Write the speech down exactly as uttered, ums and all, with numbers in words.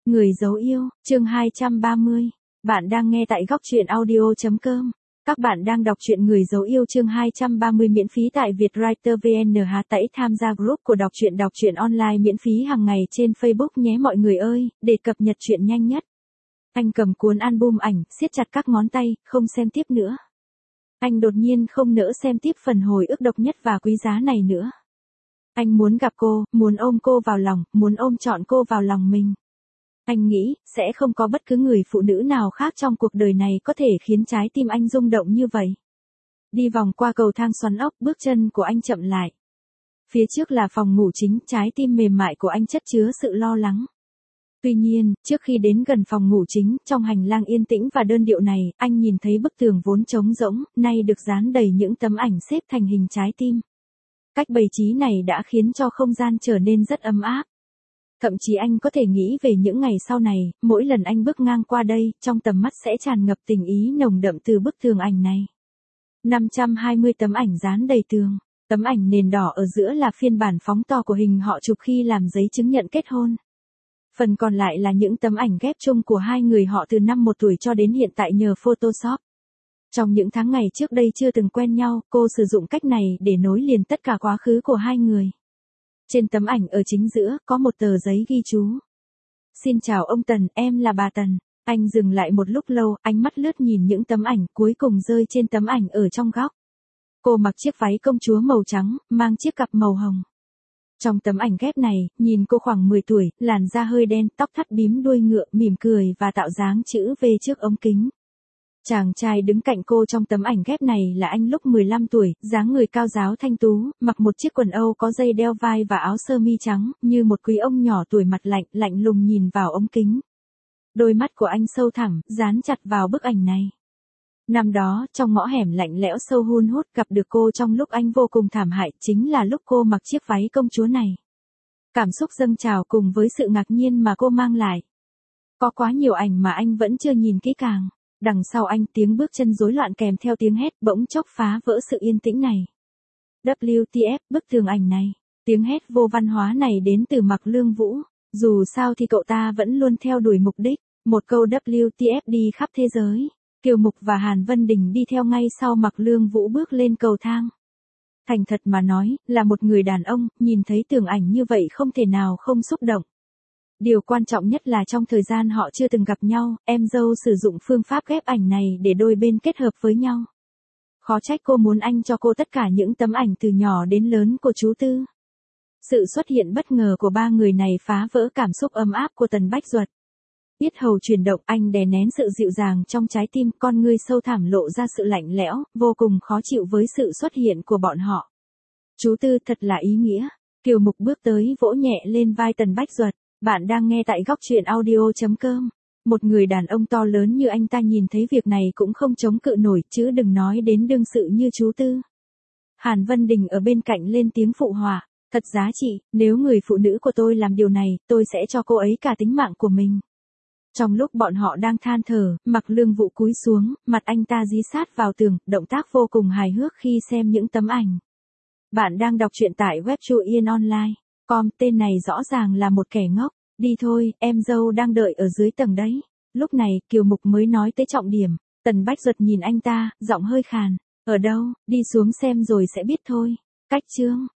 Người dấu yêu, chương hai trăm ba mươi. Bạn đang nghe tại góc truyện audio chấm com. Các bạn đang đọc truyện Người dấu yêu chương hai trăm ba mươi miễn phí tại Vietwriter vê en. Hãy tải tham gia group của đọc truyện đọc truyện online miễn phí hàng ngày trên Facebook nhé mọi người ơi, để cập nhật truyện nhanh nhất. Anh cầm cuốn album ảnh, siết chặt các ngón tay, không xem tiếp nữa. Anh đột nhiên không nỡ xem tiếp phần hồi ức độc nhất và quý giá này nữa. Anh muốn gặp cô, muốn ôm cô vào lòng, muốn ôm trọn cô vào lòng mình. Anh nghĩ, sẽ không có bất cứ người phụ nữ nào khác trong cuộc đời này có thể khiến trái tim anh rung động như vậy. Đi vòng qua cầu thang xoắn ốc, bước chân của anh chậm lại. Phía trước là phòng ngủ chính, trái tim mềm mại của anh chất chứa sự lo lắng. Tuy nhiên, trước khi đến gần phòng ngủ chính, trong hành lang yên tĩnh và đơn điệu này, anh nhìn thấy bức tường vốn trống rỗng, nay được dán đầy những tấm ảnh xếp thành hình trái tim. Cách bày trí này đã khiến cho không gian trở nên rất ấm áp. Thậm chí anh có thể nghĩ về những ngày sau này, mỗi lần anh bước ngang qua đây, trong tầm mắt sẽ tràn ngập tình ý nồng đậm từ bức tường ảnh này. năm trăm hai mươi tấm ảnh dán đầy tường, tấm ảnh nền đỏ ở giữa là phiên bản phóng to của hình họ chụp khi làm giấy chứng nhận kết hôn. Phần còn lại là những tấm ảnh ghép chung của hai người họ từ năm một tuổi cho đến hiện tại nhờ Photoshop. Trong những tháng ngày trước đây chưa từng quen nhau, cô sử dụng cách này để nối liền tất cả quá khứ của hai người. Trên tấm ảnh ở chính giữa, có một tờ giấy ghi chú. Xin chào ông Tần, em là bà Tần. Anh dừng lại một lúc lâu, ánh mắt lướt nhìn những tấm ảnh, cuối cùng rơi trên tấm ảnh ở trong góc. Cô mặc chiếc váy công chúa màu trắng, mang chiếc cặp màu hồng. Trong tấm ảnh ghép này, nhìn cô khoảng mười tuổi, làn da hơi đen, tóc thắt bím đuôi ngựa, mỉm cười và tạo dáng chữ V trước ống kính. Chàng trai đứng cạnh cô trong tấm ảnh ghép này là anh lúc mười lăm tuổi, dáng người cao ráo thanh tú, mặc một chiếc quần Âu có dây đeo vai và áo sơ mi trắng, như một quý ông nhỏ tuổi mặt lạnh, lạnh lùng nhìn vào ống kính. Đôi mắt của anh sâu thẳm, dán chặt vào bức ảnh này. Năm đó, trong ngõ hẻm lạnh lẽo sâu hun hút gặp được cô trong lúc anh vô cùng thảm hại, chính là lúc cô mặc chiếc váy công chúa này. Cảm xúc dâng trào cùng với sự ngạc nhiên mà cô mang lại. Có quá nhiều ảnh mà anh vẫn chưa nhìn kỹ càng. Đằng sau anh tiếng bước chân rối loạn kèm theo tiếng hét bỗng chốc phá vỡ sự yên tĩnh này. vê kép tê ép, bức tường ảnh này. Tiếng hét vô văn hóa này đến từ Mạc Lương Vũ. Dù sao thì cậu ta vẫn luôn theo đuổi mục đích. Một câu vê kép tê ép đi khắp thế giới. Kiều Mục và Hàn Vân Đình đi theo ngay sau Mạc Lương Vũ bước lên cầu thang. Thành thật mà nói, là một người đàn ông, nhìn thấy tường ảnh như vậy không thể nào không xúc động. Điều quan trọng nhất là trong thời gian họ chưa từng gặp nhau, em dâu sử dụng phương pháp ghép ảnh này để đôi bên kết hợp với nhau. Khó trách cô muốn anh cho cô tất cả những tấm ảnh từ nhỏ đến lớn của chú Tư. Sự xuất hiện bất ngờ của ba người này phá vỡ cảm xúc ấm áp của Tần Bách Duật. Yết hầu chuyển động, anh đè nén sự dịu dàng trong trái tim, con ngươi sâu thẳm lộ ra sự lạnh lẽo, vô cùng khó chịu với sự xuất hiện của bọn họ. Chú Tư thật là ý nghĩa. Kiều Mục bước tới vỗ nhẹ lên vai Tần Bách Duật. Bạn đang nghe tại góc truyện audio chấm com. Một người đàn ông to lớn như anh ta nhìn thấy việc này cũng không chống cự nổi, chứ đừng nói đến đương sự như chú Tư. Hàn Vân Đình ở bên cạnh lên tiếng phụ họa. Thật giá trị, nếu người phụ nữ của tôi làm điều này, tôi sẽ cho cô ấy cả tính mạng của mình. Trong lúc bọn họ đang than thở, Mạc Lương Vũ cúi xuống, mặt anh ta dí sát vào tường, động tác vô cùng hài hước khi xem những tấm ảnh. Bạn đang đọc truyện tại web truyện online. Com, tên này rõ ràng là một kẻ ngốc. Đi thôi, em dâu đang đợi ở dưới tầng đấy. Lúc này, Kiều Mục mới nói tới trọng điểm. Tần Bách Duật nhìn anh ta, giọng hơi khàn. Ở đâu, đi xuống xem rồi sẽ biết thôi. Cách chương.